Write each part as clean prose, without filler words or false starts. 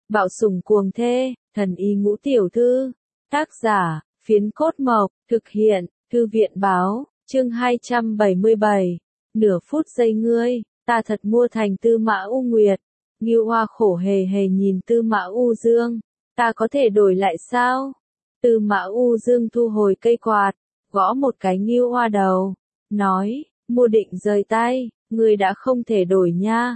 Bạo sủng cuồng thê, thần y ngũ tiểu thư. Tác giả, Phiến Cốt Mộc, thực hiện, Thư viện báo, chương 277. Nửa phút giây ngươi, ta thật mua thành Tư Mã U Nguyệt. Ngưu Hoa khổ hề hề nhìn Tư Mã U Dương, ta có thể đổi lại sao? Tư Mã U Dương thu hồi cây quạt, gõ một cái Ngưu Hoa đầu, nói, mua định rời tay, ngươi đã không thể đổi nha.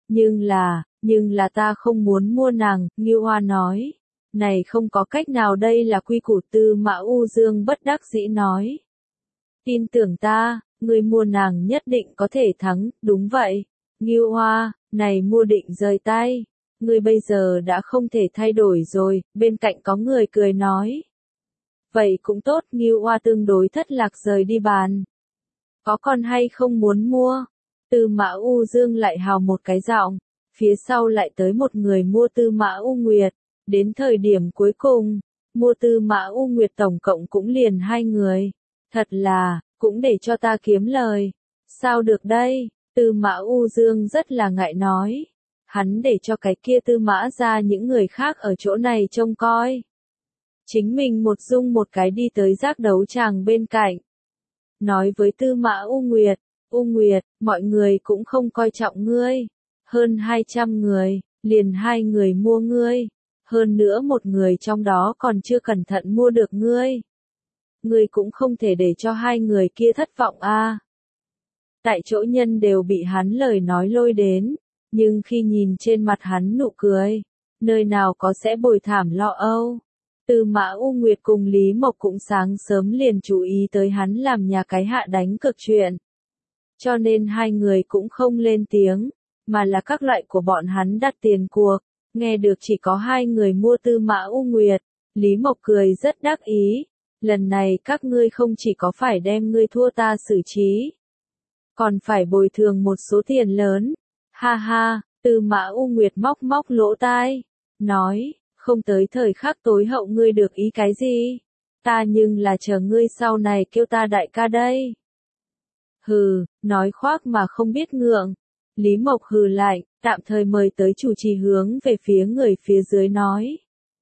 Nhưng là ta không muốn mua nàng, Ngưu Hoa nói. Này không có cách nào, đây là quy củ. Tư Mã U Dương bất đắc dĩ nói. Tin tưởng ta, ngươi mua nàng nhất định có thể thắng, đúng vậy. Ngưu Hoa, này mua định rời tay. Ngươi bây giờ đã không thể thay đổi rồi, bên cạnh có người cười nói. Vậy cũng tốt, Ngưu Hoa tương đối thất lạc rời đi bàn. Có còn hay không muốn mua? Tư Mã U Dương lại hào một cái giọng, phía sau lại tới một người mua Tư Mã U Nguyệt. Đến thời điểm cuối cùng, mua Tư Mã U Nguyệt tổng cộng cũng liền 2 người. Thật là, cũng để cho ta kiếm lời. Sao được đây? Tư Mã U Dương rất là ngại nói. Hắn để cho cái kia Tư Mã ra những người khác ở chỗ này trông coi. Chính mình một dung một cái đi tới giác đấu tràng bên cạnh. Nói với Tư Mã U Nguyệt, mọi người cũng không coi trọng ngươi. Hơn 200 người, liền 2 người mua ngươi. Hơn nữa một người trong đó còn chưa cẩn thận mua được ngươi. Ngươi cũng không thể để cho 2 người kia thất vọng a. Tại chỗ nhân đều bị hắn lời nói lôi đến, nhưng khi nhìn trên mặt hắn nụ cười, nơi nào có sẽ bồi thảm lo âu. Tư Mã U Nguyệt cùng Lý Mộc cũng sáng sớm liền chú ý tới hắn làm nhà cái hạ đánh cược chuyện. Cho nên 2 người cũng không lên tiếng, mà là các loại của bọn hắn đặt tiền cuộc. Nghe được chỉ có 2 người mua Tư Mã U Nguyệt, Lý Mộc cười rất đắc ý. Lần này các ngươi không chỉ có phải đem ngươi thua ta xử trí, còn phải bồi thường một số tiền lớn. Ha ha, Tư Mã U Nguyệt móc lỗ tai, nói, không tới thời khắc tối hậu ngươi được ý cái gì? Ta nhưng là chờ ngươi sau này kêu ta đại ca đây. Hừ, nói khoác mà không biết ngượng. Lý Mộc hừ lạnh, tạm thời mời tới chủ trì hướng về phía người phía dưới nói.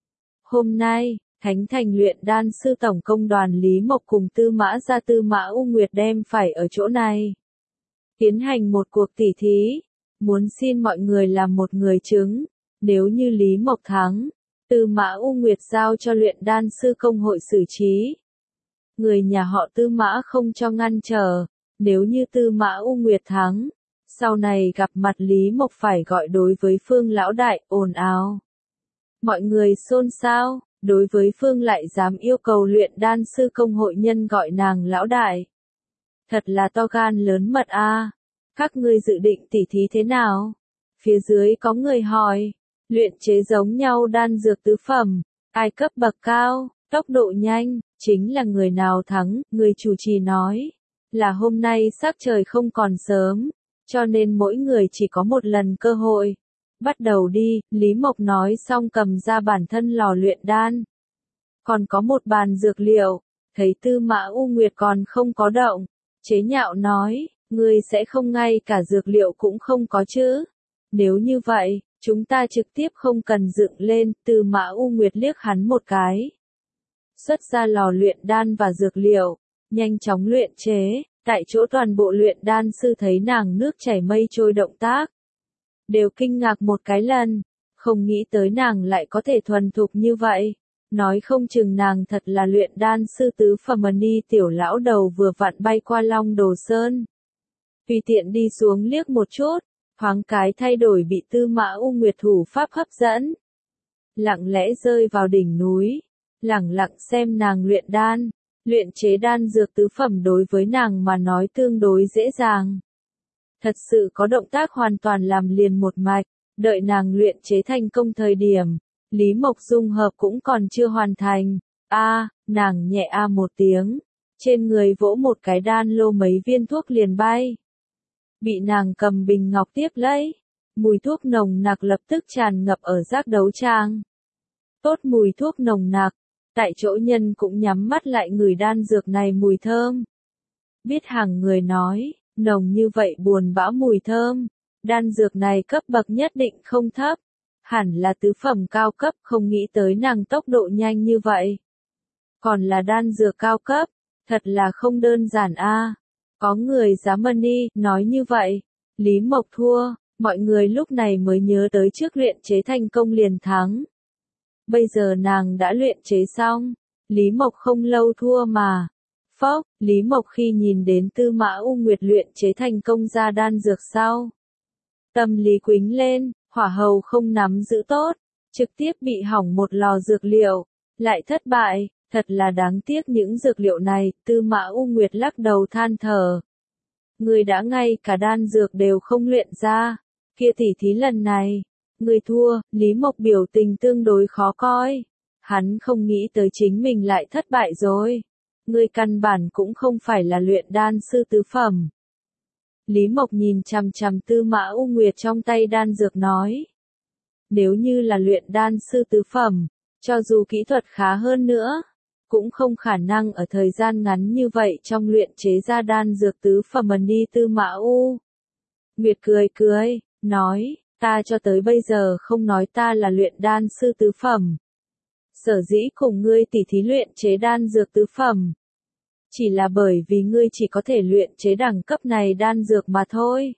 Hôm nay, Thánh Thành luyện đan sư tổng công đoàn Lý Mộc cùng Tư Mã ra Tư Mã U Nguyệt đem phải ở chỗ này. Tiến hành một cuộc tỉ thí, muốn xin mọi người làm một người chứng, nếu như Lý Mộc thắng, Tư Mã U Nguyệt giao cho luyện đan sư công hội xử trí. Người nhà họ Tư Mã không cho ngăn trở, nếu như Tư Mã U Nguyệt thắng, sau này gặp mặt Lý Mộc phải gọi đối với Phương lão đại, ồn ào. Mọi người xôn xao, đối với Phương lại dám yêu cầu luyện đan sư công hội nhân gọi nàng lão đại. Thật là to gan lớn mật a. Các ngươi dự định tỉ thí thế nào? Phía dưới có người hỏi, luyện chế giống nhau đan dược tứ phẩm, ai cấp bậc cao, tốc độ nhanh, chính là người nào thắng, người chủ trì nói. Là hôm nay sắc trời không còn sớm, cho nên mỗi người chỉ có một lần cơ hội. Bắt đầu đi, Lý Mộc nói xong cầm ra bản thân lò luyện đan. Còn có một bàn dược liệu, thấy Tư Mã U Nguyệt còn không có động, chế nhạo nói, ngươi sẽ không ngay cả dược liệu cũng không có chứ. Nếu như vậy, chúng ta trực tiếp không cần dựng lên. Tư Mã U Nguyệt liếc hắn một cái. Xuất ra lò luyện đan và dược liệu, nhanh chóng luyện chế. Tại chỗ toàn bộ luyện đan sư thấy nàng nước chảy mây trôi động tác, đều kinh ngạc một cái lần, không nghĩ tới nàng lại có thể thuần thục như vậy. Nói không chừng nàng thật là luyện đan sư tứ phẩm. Ni tiểu lão đầu vừa vặn bay qua Long Đồ Sơn. Tùy tiện đi xuống liếc một chút, thoáng cái thay đổi bị Tư Mã U Nguyệt thủ pháp hấp dẫn. Lặng lẽ rơi vào đỉnh núi, lẳng lặng xem nàng luyện đan. Luyện chế đan dược tứ phẩm đối với nàng mà nói tương đối dễ dàng. Thật sự có động tác hoàn toàn làm liền một mạch, đợi nàng luyện chế thành công thời điểm, Lý Mộc dung hợp cũng còn chưa hoàn thành. Nàng nhẹ một tiếng, trên người vỗ một cái đan lô mấy viên thuốc liền bay. Bị nàng cầm bình ngọc tiếp lấy, mùi thuốc nồng nặc lập tức tràn ngập ở giác đấu tràng. Tốt mùi thuốc nồng nặc. Tại chỗ nhân cũng nhắm mắt lại ngửi đan dược này mùi thơm. Biết hàng người nói, nồng như vậy buồn bã mùi thơm, đan dược này cấp bậc nhất định không thấp. Hẳn là tứ phẩm cao cấp, không nghĩ tới nàng tốc độ nhanh như vậy. Còn là đan dược cao cấp, thật là không đơn giản a. Có người dám money nói như vậy. Lý Mộc thua, mọi người lúc này mới nhớ tới trước luyện chế thành công liền thắng. Bây giờ nàng đã luyện chế xong, Lý Mộc không lâu thua mà. Phốc, Lý Mộc khi nhìn đến Tư Mã U Nguyệt luyện chế thành công ra đan dược sau. Tâm lý quính lên, hỏa hầu không nắm giữ tốt, trực tiếp bị hỏng một lò dược liệu, lại thất bại, thật là đáng tiếc những dược liệu này, Tư Mã U Nguyệt lắc đầu than thở. Người đã ngay cả đan dược đều không luyện ra, kia tỉ thí lần này, người thua, Lý Mộc biểu tình tương đối khó coi. Hắn không nghĩ tới chính mình lại thất bại rồi. Người căn bản cũng không phải là luyện đan sư tứ phẩm. Lý Mộc nhìn chằm chằm Tư Mã U Nguyệt trong tay đan dược nói. Nếu như là luyện đan sư tứ phẩm, cho dù kỹ thuật khá hơn nữa, cũng không khả năng ở thời gian ngắn như vậy trong luyện chế ra đan dược tứ phẩm đi. Tư Mã U Nguyệt cười cười, nói, ta cho tới bây giờ không nói ta là luyện đan sư tứ phẩm. Sở dĩ cùng ngươi tỉ thí luyện chế đan dược tứ phẩm. Chỉ là bởi vì ngươi chỉ có thể luyện chế đẳng cấp này đan dược mà thôi.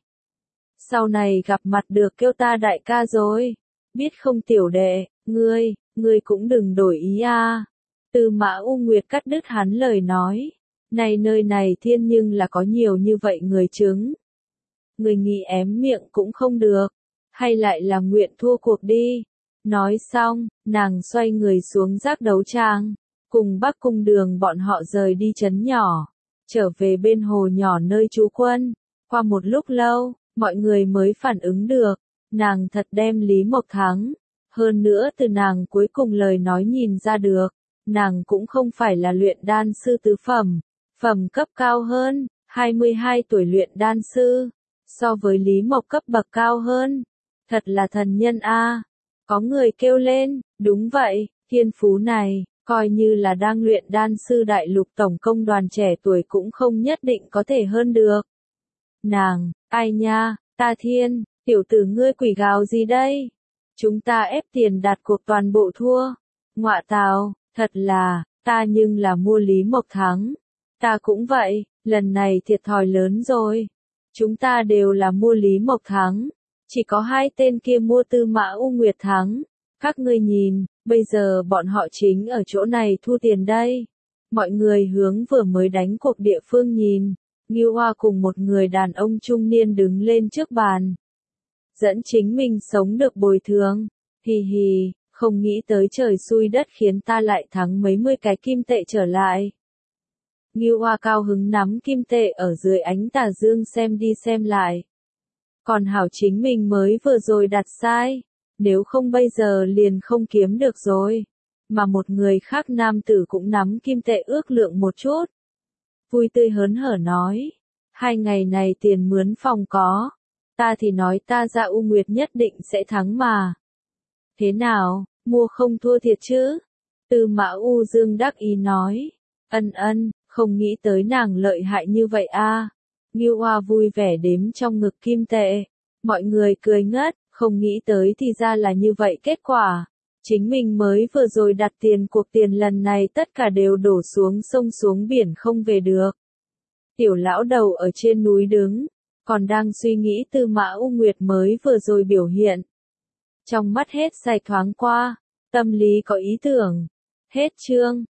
Sau này gặp mặt được kêu ta đại ca rồi. Biết không tiểu đệ, ngươi cũng đừng đổi ý a. Tư Mã U Nguyệt cắt đứt hắn lời nói. Này nơi này thiên nhưng là có nhiều như vậy người chứng. Người nghĩ ém miệng cũng không được. Hay lại là nguyện thua cuộc đi. Nói xong, nàng xoay người xuống giác đấu tràng. Cùng Bắc Cung Đường bọn họ rời đi trấn nhỏ. Trở về bên hồ nhỏ nơi trú quân. Qua một lúc lâu, mọi người mới phản ứng được. Nàng thật đem Lý Mộc thắng. Hơn nữa từ nàng cuối cùng lời nói nhìn ra được. Nàng cũng không phải là luyện đan sư tứ phẩm. Phẩm cấp cao hơn, 22 tuổi luyện đan sư. So với Lý Mộc cấp bậc cao hơn. Thật là thần nhân a. Có người kêu lên, đúng vậy, thiên phú này, coi như là đang luyện đan sư đại lục tổng công đoàn trẻ tuổi cũng không nhất định có thể hơn được. Nàng, ai nha, ta thiên, tiểu tử ngươi quỷ gào gì đây? Chúng ta ép tiền đặt cuộc toàn bộ thua. Ngọa tào, thật là, ta nhưng là mua Lý Mộc thắng. Ta cũng vậy, lần này thiệt thòi lớn rồi. Chúng ta đều là mua Lý Mộc thắng. Chỉ có hai tên kia mua Tư Mã U Nguyệt thắng. Các ngươi nhìn, bây giờ bọn họ chính ở chỗ này thu tiền đây. Mọi người hướng vừa mới đánh cuộc địa phương nhìn. Ngưu Hoa cùng một người đàn ông trung niên đứng lên trước bàn. Dẫn chính mình sống được bồi thường. Hì hì, không nghĩ tới trời xui đất khiến ta lại thắng mấy mươi cái kim tệ trở lại. Ngưu Hoa cao hứng nắm kim tệ ở dưới ánh tà dương xem đi xem lại. Còn hảo chính mình mới vừa rồi đặt sai, nếu không bây giờ liền không kiếm được rồi. Mà một người khác nam tử cũng nắm kim tệ ước lượng một chút. Vui tươi hớn hở nói, 2 ngày này tiền mướn phòng có, ta thì nói ta ra U Nguyệt nhất định sẽ thắng mà. Thế nào, mua không thua thiệt chứ? Tư Mã U Dương đắc ý nói, ân, không nghĩ tới nàng lợi hại như vậy a. Ngưu Hoa vui vẻ đếm trong ngực kim tệ. Mọi người cười ngất, không nghĩ tới thì ra là như vậy kết quả. Chính mình mới vừa rồi đặt tiền cuộc tiền lần này tất cả đều đổ xuống sông xuống biển không về được. Tiểu lão đầu ở trên núi đứng, còn đang suy nghĩ Tư Mã U Nguyệt mới vừa rồi biểu hiện. Trong mắt hết sạch thoáng qua, tâm lý có ý tưởng. Hết chương.